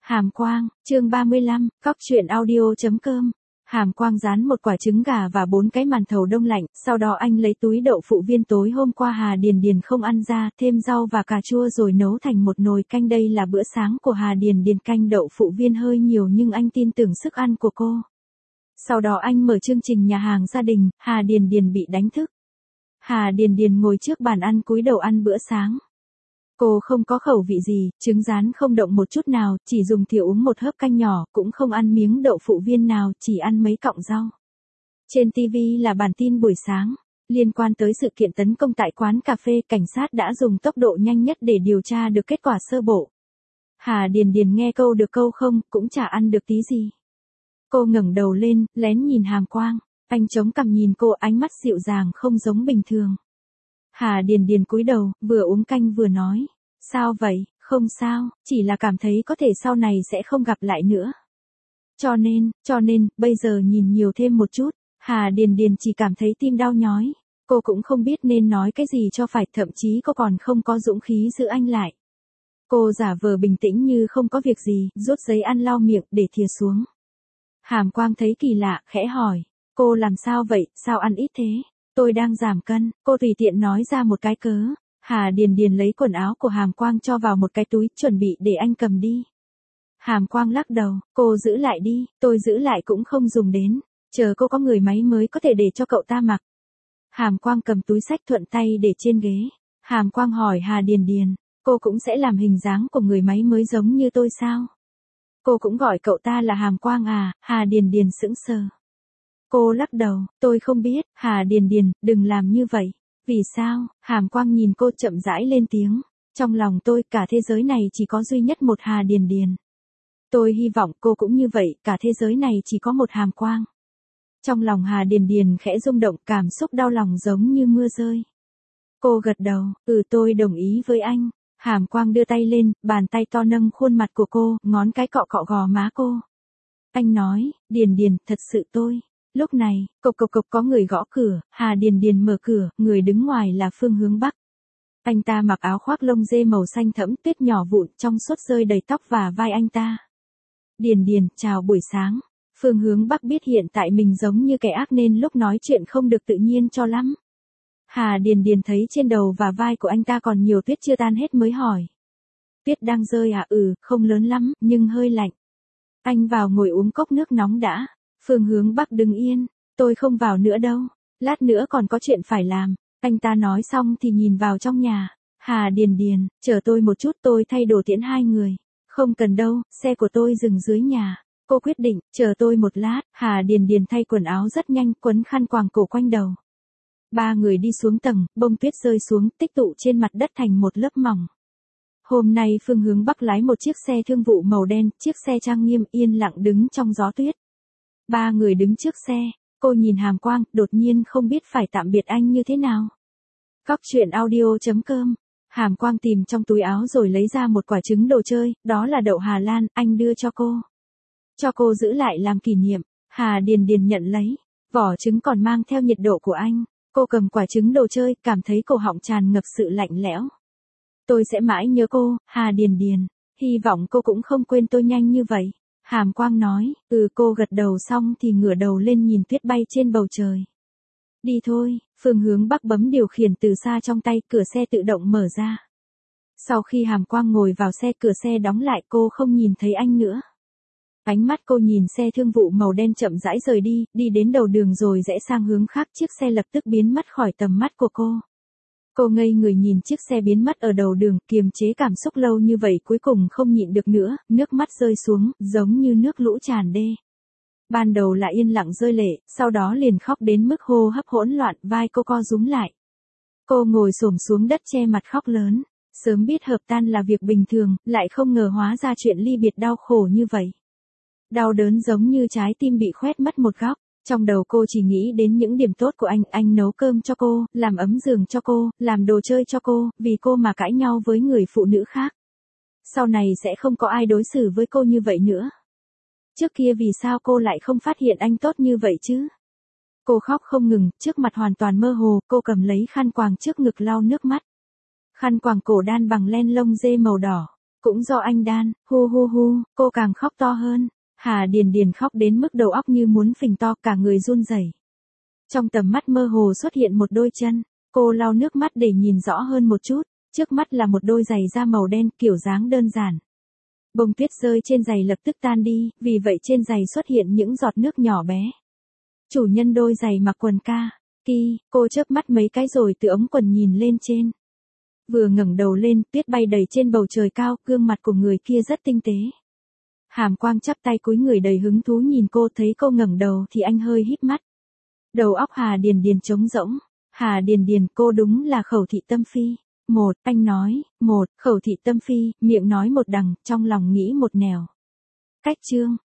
Hàm Quang, chương 35, cóc truyện audio.com. Hàm Quang rán một quả trứng gà và 4 cái màn thầu đông lạnh, sau đó anh lấy túi đậu phụ viên tối hôm qua Hà Điền Điền không ăn ra, thêm rau và cà chua rồi nấu thành một nồi canh. Đây là bữa sáng của Hà Điền Điền, canh đậu phụ viên hơi nhiều nhưng anh tin tưởng sức ăn của cô. Sau đó anh mở chương trình nhà hàng gia đình, Hà Điền Điền bị đánh thức. Hà Điền Điền ngồi trước bàn ăn cúi đầu ăn bữa sáng. Cô không có khẩu vị gì, trứng rán không động một chút nào, chỉ dùng thìa uống một hớp canh nhỏ, cũng không ăn miếng đậu phụ viên nào, chỉ ăn mấy cọng rau. Trên TV là bản tin buổi sáng, liên quan tới sự kiện tấn công tại quán cà phê, cảnh sát đã dùng tốc độ nhanh nhất để điều tra được kết quả sơ bộ. Hà Điền Điền nghe câu được câu không, cũng chả ăn được tí gì. Cô ngẩng đầu lên, lén nhìn Hàm Quang, anh chống cằm nhìn cô, ánh mắt dịu dàng không giống bình thường. Hà Điền Điền cúi đầu, vừa uống canh vừa nói, sao vậy, không sao, chỉ là cảm thấy có thể sau này sẽ không gặp lại nữa. Cho nên, bây giờ nhìn nhiều thêm một chút. Hà Điền Điền chỉ cảm thấy tim đau nhói. Cô cũng không biết nên nói cái gì cho phải, thậm chí cô còn không có dũng khí giữ anh lại. Cô giả vờ bình tĩnh như không có việc gì, rút giấy ăn lau miệng để thìa xuống. Hàm Quang thấy kỳ lạ, khẽ hỏi, cô làm sao vậy, sao ăn ít thế? Tôi đang giảm cân, cô tùy tiện nói ra một cái cớ. Hà Điền Điền lấy quần áo của Hàm Quang cho vào một cái túi, chuẩn bị để anh cầm đi. Hàm Quang lắc đầu, cô giữ lại đi, tôi giữ lại cũng không dùng đến, chờ cô có người máy mới có thể để cho cậu ta mặc. Hàm Quang cầm túi xách thuận tay để trên ghế. Hàm Quang hỏi Hà Điền Điền, cô cũng sẽ làm hình dáng của người máy mới giống như tôi sao? Cô cũng gọi cậu ta là Hàm Quang à? Hà Điền Điền sững sờ. Cô lắc đầu, tôi không biết. Hà Điền Điền, đừng làm như vậy. Vì sao? Hàm Quang nhìn cô chậm rãi lên tiếng. Trong lòng tôi, cả thế giới này chỉ có duy nhất một Hà Điền Điền. Tôi hy vọng cô cũng như vậy, cả thế giới này chỉ có một Hàm Quang. Trong lòng Hà Điền Điền khẽ rung động, cảm xúc đau lòng giống như mưa rơi. Cô gật đầu, tôi đồng ý với anh. Hàm Quang đưa tay lên, bàn tay to nâng khuôn mặt của cô, ngón cái cọ cọ gò má cô. Anh nói, Điền Điền, thật sự tôi. Lúc này, cộc cộc cộc có người gõ cửa, Hà Điền Điền mở cửa, người đứng ngoài là Phương Hướng Bắc. Anh ta mặc áo khoác lông dê màu xanh thẫm, tuyết nhỏ vụn trong suốt rơi đầy tóc và vai anh ta. Điền Điền, chào buổi sáng. Phương Hướng Bắc biết hiện tại mình giống như kẻ ác nên lúc nói chuyện không được tự nhiên cho lắm. Hà Điền Điền thấy trên đầu và vai của anh ta còn nhiều tuyết chưa tan hết mới hỏi. Tuyết đang rơi à? Không lớn lắm, nhưng hơi lạnh. Anh vào ngồi uống cốc nước nóng đã. Phương Hướng Bắc đứng yên, tôi không vào nữa đâu, lát nữa còn có chuyện phải làm. Anh ta nói xong thì nhìn vào trong nhà. Hà Điền Điền, chờ tôi một chút, tôi thay đồ tiễn hai người. Không cần đâu, xe của tôi dừng dưới nhà. Cô quyết định, chờ tôi một lát. Hà Điền Điền thay quần áo rất nhanh, quấn khăn quàng cổ quanh đầu. Ba người đi xuống tầng, bông tuyết rơi xuống, tích tụ trên mặt đất thành một lớp mỏng. Hôm nay Phương Hướng Bắc lái một chiếc xe thương vụ màu đen, chiếc xe trang nghiêm yên lặng đứng trong gió tuyết. Ba người đứng trước xe, cô nhìn Hàm Quang, đột nhiên không biết phải tạm biệt anh như thế nào. Cóc truyện audio.com. Hàm Quang tìm trong túi áo rồi lấy ra một quả trứng đồ chơi, đó là đậu Hà Lan, anh đưa cho cô. Cho cô giữ lại làm kỷ niệm. Hà Điền Điền nhận lấy, vỏ trứng còn mang theo nhiệt độ của anh. Cô cầm quả trứng đồ chơi, cảm thấy cổ họng tràn ngập sự lạnh lẽo. Tôi sẽ mãi nhớ cô, Hà Điền Điền. Hy vọng cô cũng không quên tôi nhanh như vậy. Hàm Quang nói, cô gật đầu xong thì ngửa đầu lên nhìn tuyết bay trên bầu trời. Đi thôi. Phương Hướng Bắc bấm điều khiển từ xa trong tay, cửa xe tự động mở ra. Sau khi Hàm Quang ngồi vào xe, cửa xe đóng lại, cô không nhìn thấy anh nữa. Ánh mắt cô nhìn xe thương vụ màu đen chậm rãi rời đi, đi đến đầu đường rồi rẽ sang hướng khác, chiếc xe lập tức biến mất khỏi tầm mắt của cô. Cô ngây người nhìn chiếc xe biến mất ở đầu đường, kiềm chế cảm xúc lâu như vậy cuối cùng không nhịn được nữa, nước mắt rơi xuống, giống như nước lũ tràn đê. Ban đầu là yên lặng rơi lệ, sau đó liền khóc đến mức hô hấp hỗn loạn, vai cô co rúm lại. Cô ngồi xổm xuống đất che mặt khóc lớn, sớm biết hợp tan là việc bình thường, lại không ngờ hóa ra chuyện ly biệt đau khổ như vậy. Đau đớn giống như trái tim bị khoét mất một góc. Trong đầu cô chỉ nghĩ đến những điểm tốt của anh nấu cơm cho cô, làm ấm giường cho cô, làm đồ chơi cho cô, vì cô mà cãi nhau với người phụ nữ khác. Sau này sẽ không có ai đối xử với cô như vậy nữa. Trước kia vì sao cô lại không phát hiện anh tốt như vậy chứ? Cô khóc không ngừng, trước mặt hoàn toàn mơ hồ, cô cầm lấy khăn quàng trước ngực lau nước mắt. Khăn quàng cổ đan bằng len lông dê màu đỏ. Cũng do anh đan, hu hu hu, cô càng khóc to hơn. Hà Điền Điền khóc đến mức đầu óc như muốn phình to, cả người run rẩy. Trong tầm mắt mơ hồ xuất hiện một đôi chân, cô lau nước mắt để nhìn rõ hơn một chút, trước mắt là một đôi giày da màu đen kiểu dáng đơn giản. Bông tuyết rơi trên giày lập tức tan đi, vì vậy trên giày xuất hiện những giọt nước nhỏ bé. Chủ nhân đôi giày mặc quần ki, cô chớp mắt mấy cái rồi từ ống quần nhìn lên trên. Vừa ngẩng đầu lên, tuyết bay đầy trên bầu trời cao, gương mặt của người kia rất tinh tế. Hàm Quang chắp tay cúi người đầy hứng thú nhìn cô, thấy cô ngẩng đầu thì anh hơi híp mắt. Đầu óc Hà Điền Điền trống rỗng. Hà Điền Điền, cô đúng là Khẩu Thị Tâm Phi. Anh nói, Khẩu Thị Tâm Phi, miệng nói một đằng, trong lòng nghĩ một nẻo. Cách chương